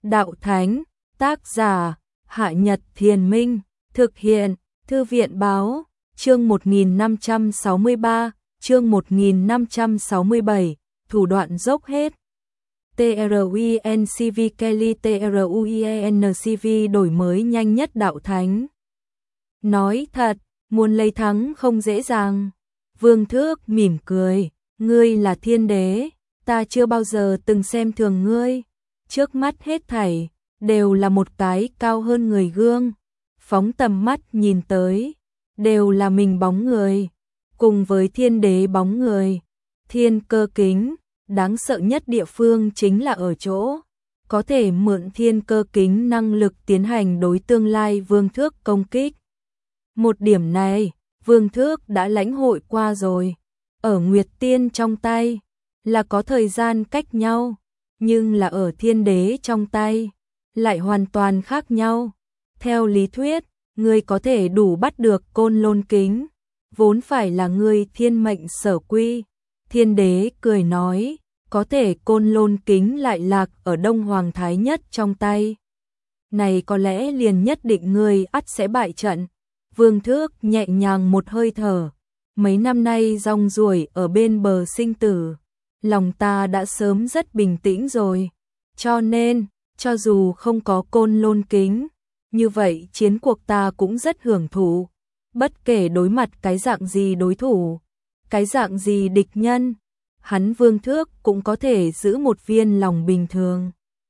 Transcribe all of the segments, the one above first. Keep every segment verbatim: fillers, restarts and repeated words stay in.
Đạo Thánh, tác giả, Hạ Nhật Thiền Minh, thực hiện, Thư viện Báo, chương một nghìn năm trăm sáu mươi ba, chương một nghìn năm trăm sáu mươi bảy, thủ đoạn dốc hết. TRUINCV Kelly TRUIENCV đổi mới nhanh nhất Đạo Thánh. Nói thật, muốn lấy thắng không dễ dàng. Vương Thước mỉm cười, ngươi là thiên đế, ta chưa bao giờ từng xem thường ngươi. Trước mắt hết thảy, đều là một cái cao hơn người gương. Phóng tầm mắt nhìn tới, đều là mình bóng người. Cùng với thiên đế bóng người, thiên cơ kính, đáng sợ nhất địa phương chính là ở chỗ có thể mượn thiên cơ kính năng lực tiến hành đối tương lai Vương Thước công kích. Một điểm này, Vương Thước đã lãnh hội qua rồi. Ở Nguyệt Tiên trong tay là có thời gian cách nhau, nhưng là ở thiên đế trong tay lại hoàn toàn khác nhau. Theo lý thuyết, ngươi có thể đủ bắt được Côn Lôn kính, vốn phải là ngươi thiên mệnh sở quy. Thiên đế cười nói, có thể Côn Lôn kính lại lạc ở Đông Hoàng Thái Nhất trong tay. Này có lẽ liền nhất định ngươi ắt sẽ bại trận. Vương Thước nhẹ nhàng một hơi thở, mấy năm nay rong ruổi ở bên bờ sinh tử, lòng ta đã sớm rất bình tĩnh rồi. Cho nên, cho dù không có Côn Lôn kính, như vậy chiến cuộc ta cũng rất hưởng thụ. Bất kể đối mặt cái dạng gì đối thủ, cái dạng gì địch nhân, hắn Vương Thước cũng có thể giữ một viên lòng bình thường.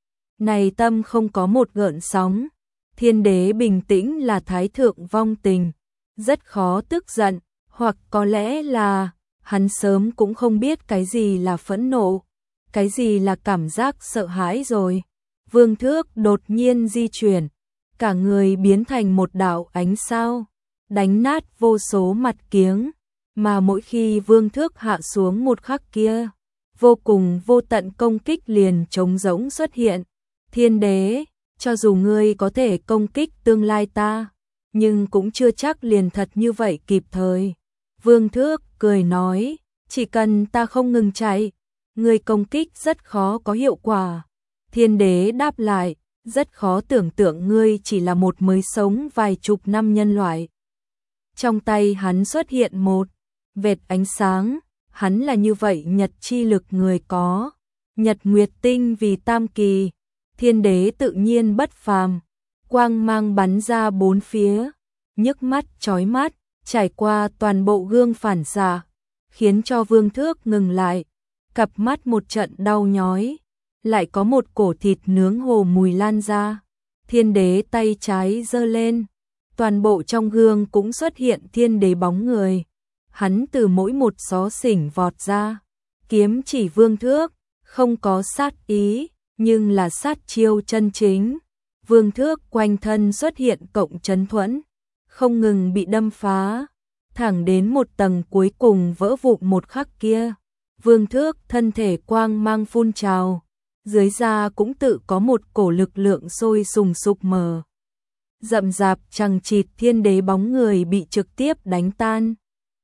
Này tâm không có một gợn sóng. Thiên đế bình tĩnh là thái thượng vong tình, rất khó tức giận, hoặc có lẽ là hắn sớm cũng không biết cái gì là phẫn nộ, cái gì là cảm giác sợ hãi rồi. Vương Thước đột nhiên di chuyển, cả người biến thành một đạo ánh sao, đánh nát vô số mặt kiếng, mà mỗi khi Vương Thước hạ xuống một khắc kia, vô cùng vô tận công kích liền trống rỗng xuất hiện. Thiên đế, cho dù ngươi có thể công kích tương lai ta, nhưng cũng chưa chắc liền thật như vậy kịp thời. Vương Thước cười nói, chỉ cần ta không ngừng chạy, ngươi công kích rất khó có hiệu quả. Thiên đế đáp lại, rất khó tưởng tượng ngươi chỉ là một mới sống vài chục năm nhân loại. Trong tay hắn xuất hiện một vệt ánh sáng, hắn là như vậy nhật chi lực người có, nhật nguyệt tinh vì tam kỳ. Thiên đế tự nhiên bất phàm, quang mang bắn ra bốn phía, nhức mắt chói mắt, trải qua toàn bộ gương phản xạ, khiến cho Vương Thước ngừng lại, cặp mắt một trận đau nhói, lại có một cổ thịt nướng hồ mùi lan ra. Thiên đế tay trái giơ lên, toàn bộ trong gương cũng xuất hiện thiên đế bóng người, hắn từ mỗi một xó xỉnh vọt ra, kiếm chỉ Vương Thước, không có sát ý, nhưng là sát chiêu chân chính. Vương Thước quanh thân xuất hiện cộng chấn thuẫn, không ngừng bị đâm phá, thẳng đến một tầng cuối cùng vỡ vụn một khắc kia. Vương Thước thân thể quang mang phun trào, dưới da cũng tự có một cổ lực lượng sôi sùng sục mờ. Rậm rạp chằng chịt thiên đế bóng người bị trực tiếp đánh tan,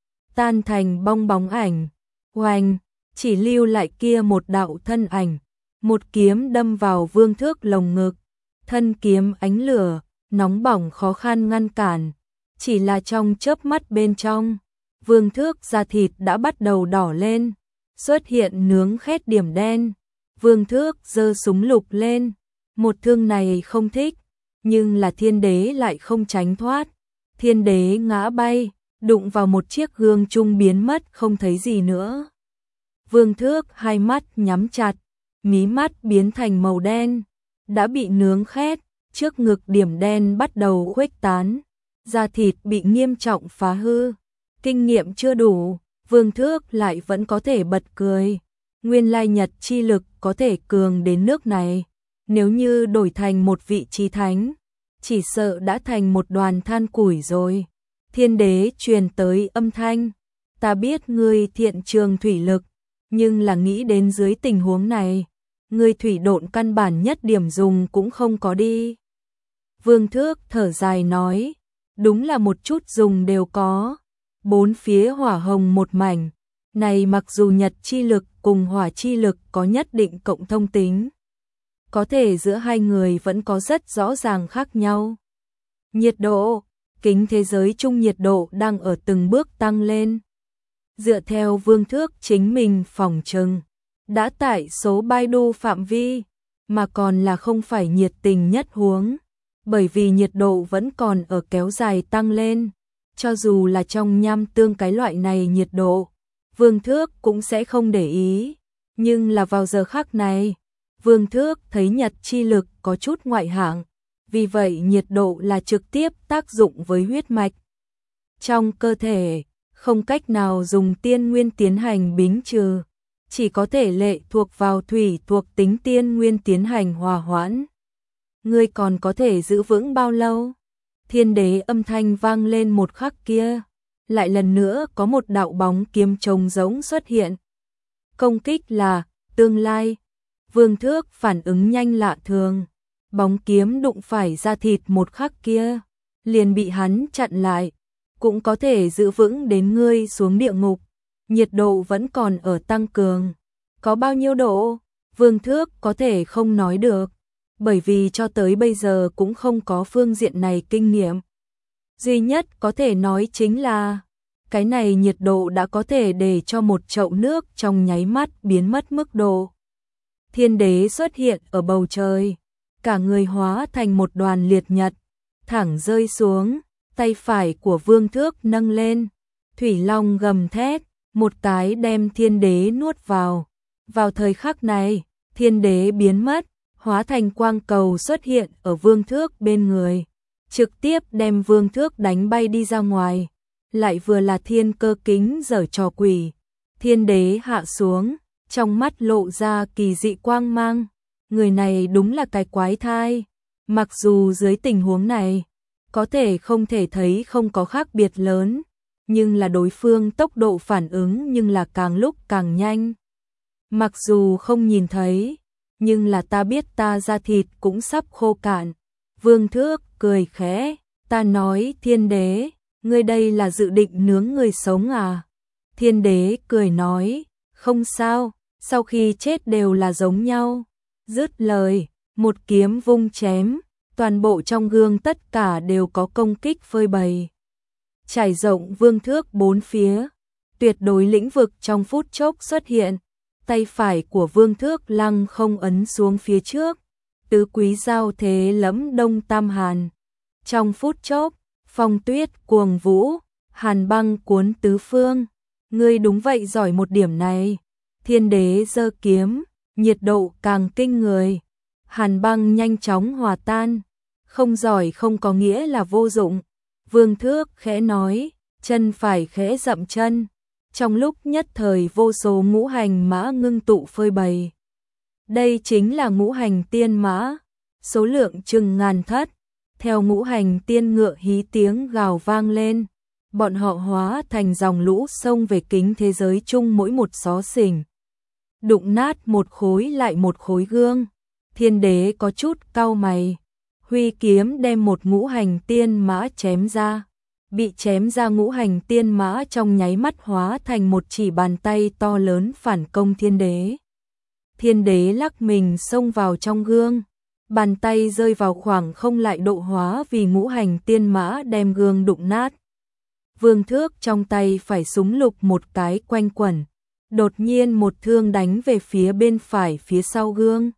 tan thành bong bóng ảnh, oanh, chỉ lưu lại kia một đạo thân ảnh. Một kiếm đâm vào Vương Thước lồng ngực, thân kiếm ánh lửa, nóng bỏng khó khăn ngăn cản, chỉ là trong chớp mắt bên trong, Vương Thước da thịt đã bắt đầu đỏ lên, xuất hiện nướng khét điểm đen. Vương Thước giơ súng lục lên, một thương này không thích, nhưng là thiên đế lại không tránh thoát. Thiên đế ngã bay, đụng vào một chiếc gương chung biến mất không thấy gì nữa. Vương Thước hai mắt nhắm chặt, mí mắt biến thành màu đen, đã bị nướng khét, trước ngực điểm đen bắt đầu khuếch tán, da thịt bị nghiêm trọng phá hư. Kinh nghiệm chưa đủ, Vương Thước lại vẫn có thể bật cười. Nguyên lai nhật chi lực có thể cường đến nước này, nếu như đổi thành một vị trí thánh, chỉ sợ đã thành một đoàn than củi rồi. Thiên đế truyền tới âm thanh, ta biết ngươi thiện trường thủy lực, nhưng là nghĩ đến dưới tình huống này, ngươi thủy độn căn bản nhất điểm dùng cũng không có đi. Vương Thước thở dài nói, đúng là một chút dùng đều có. Bốn phía hỏa hồng một mảnh, này mặc dù nhật chi lực cùng hỏa chi lực có nhất định cộng thông tính, có thể giữa hai người vẫn có rất rõ ràng khác nhau. Nhiệt độ, kính thế giới chung nhiệt độ đang ở từng bước tăng lên. Dựa theo Vương Thước chính mình phỏng chừng, đã tại số Baidu phạm vi, mà còn là không phải nhiệt tình nhất huống, bởi vì nhiệt độ vẫn còn ở kéo dài tăng lên. Cho dù là trong nham tương cái loại này nhiệt độ, Vương Thước cũng sẽ không để ý. Nhưng là vào giờ khắc này, Vương Thước thấy nhật chi lực có chút ngoại hạng, vì vậy nhiệt độ là trực tiếp tác dụng với huyết mạch trong cơ thể, không cách nào dùng tiên nguyên tiến hành bính trừ, chỉ có thể lệ thuộc vào thủy thuộc tính tiên nguyên tiến hành hòa hoãn. Ngươi còn có thể giữ vững bao lâu? Thiên đế âm thanh vang lên một khắc kia, lại lần nữa có một đạo bóng kiếm trông giống xuất hiện. Công kích là tương lai. Vương Thước phản ứng nhanh lạ thường, bóng kiếm đụng phải da thịt một khắc kia, liền bị hắn chặn lại, cũng có thể giữ vững đến ngươi xuống địa ngục. Nhiệt độ vẫn còn ở tăng cường. Có bao nhiêu độ? Vương Thước có thể không nói được, bởi vì cho tới bây giờ cũng không có phương diện này kinh nghiệm. Duy nhất có thể nói chính là, cái này nhiệt độ đã có thể để cho một chậu nước trong nháy mắt biến mất mức độ. Thiên đế xuất hiện ở bầu trời, cả người hóa thành một đoàn liệt nhật, thẳng rơi xuống, tay phải của Vương Thước nâng lên, thủy long gầm thét, một cái đem thiên đế nuốt vào. Vào thời khắc này, thiên đế biến mất, hóa thành quang cầu xuất hiện ở Vương Thước bên người, trực tiếp đem Vương Thước đánh bay đi ra ngoài. Lại vừa là thiên cơ kính giở trò quỷ, thiên đế hạ xuống, trong mắt lộ ra kỳ dị quang mang. Người này đúng là cái quái thai, mặc dù dưới tình huống này, có thể không thể thấy không có khác biệt lớn, nhưng là đối phương tốc độ phản ứng nhưng là càng lúc càng nhanh. Mặc dù không nhìn thấy, nhưng là ta biết ta da thịt cũng sắp khô cạn. Vương Thước cười khẽ, ta nói thiên đế, ngươi đây là dự định nướng người sống à? Thiên đế cười nói, không sao, sau khi chết đều là giống nhau. Dứt lời, một kiếm vung chém, toàn bộ trong gương tất cả đều có công kích phơi bày. Trải rộng Vương Thước bốn phía, tuyệt đối lĩnh vực trong phút chốc xuất hiện. Tay phải của Vương Thước lăng không ấn xuống phía trước, tứ quý giao thế lẫm đông tam hàn. Trong phút chốc, phong tuyết cuồng vũ, hàn băng cuốn tứ phương. Ngươi đúng vậy giỏi một điểm này. Thiên đế giơ kiếm, nhiệt độ càng kinh người. Hàn băng nhanh chóng hòa tan. Không giỏi không có nghĩa là vô dụng. Vương Thước khẽ nói, chân phải khẽ dậm chân. Trong lúc nhất thời vô số ngũ hành mã ngưng tụ phơi bày. Đây chính là ngũ hành tiên mã, số lượng chừng ngàn thất. Theo ngũ hành tiên ngựa hí tiếng gào vang lên, bọn họ hóa thành dòng lũ xông về kính thế giới chung mỗi một xó xỉnh. Đụng nát một khối lại một khối gương, thiên đế có chút cau mày, huy kiếm đem một ngũ hành tiên mã chém ra. Bị chém ra ngũ hành tiên mã trong nháy mắt hóa thành một chỉ bàn tay to lớn phản công thiên đế. Thiên đế lắc mình xông vào trong gương, bàn tay rơi vào khoảng không lại độ hóa vì ngũ hành tiên mã đem gương đụng nát. Vương Thước trong tay phải súng lục một cái quanh quẩn, đột nhiên một thương đánh về phía bên phải phía sau gương.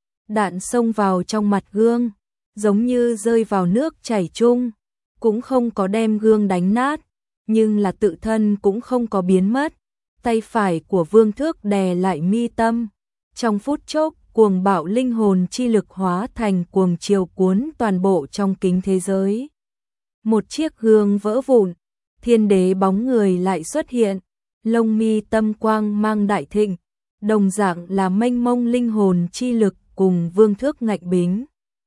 Đạn xông vào trong mặt gương, giống như rơi vào nước chảy chung, cũng không có đem gương đánh nát, nhưng là tự thân cũng không có biến mất. Tay phải của Vương Thước đè lại mi tâm, trong phút chốc cuồng bạo linh hồn chi lực hóa thành cuồng chiều cuốn toàn bộ trong kính thế giới. Một chiếc gương vỡ vụn, thiên đế bóng người lại xuất hiện, lông mi tâm quang mang đại thịnh, đồng dạng là mênh mông linh hồn chi lực cùng Vương Thước ngạnh bính.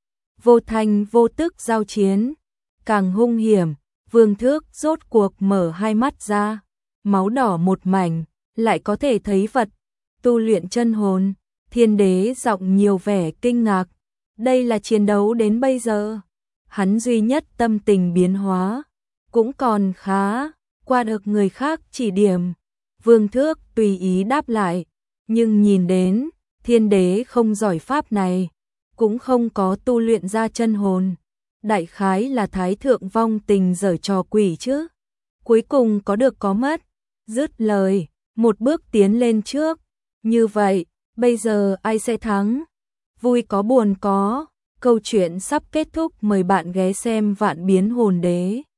Vô thanh vô tức giao chiến, càng hung hiểm. Vương Thước rốt cuộc mở hai mắt ra, máu đỏ một mảnh, lại có thể thấy vật. Tu luyện chân hồn, thiên đế giọng nhiều vẻ kinh ngạc. Đây là chiến đấu đến bây giờ, hắn duy nhất tâm tình biến hóa, cũng còn khá, qua được người khác chỉ điểm. Vương Thước tùy ý đáp lại, nhưng nhìn đến, thiên đế không giỏi pháp này, cũng không có tu luyện ra chân hồn. Đại khái là thái thượng vong tình giở trò quỷ chứ. Cuối cùng có được có mất. Dứt lời, một bước tiến lên trước. Như vậy, bây giờ ai sẽ thắng? Vui có buồn có. Câu chuyện sắp kết thúc, mời bạn ghé xem Vạn Biến Hồn Đế.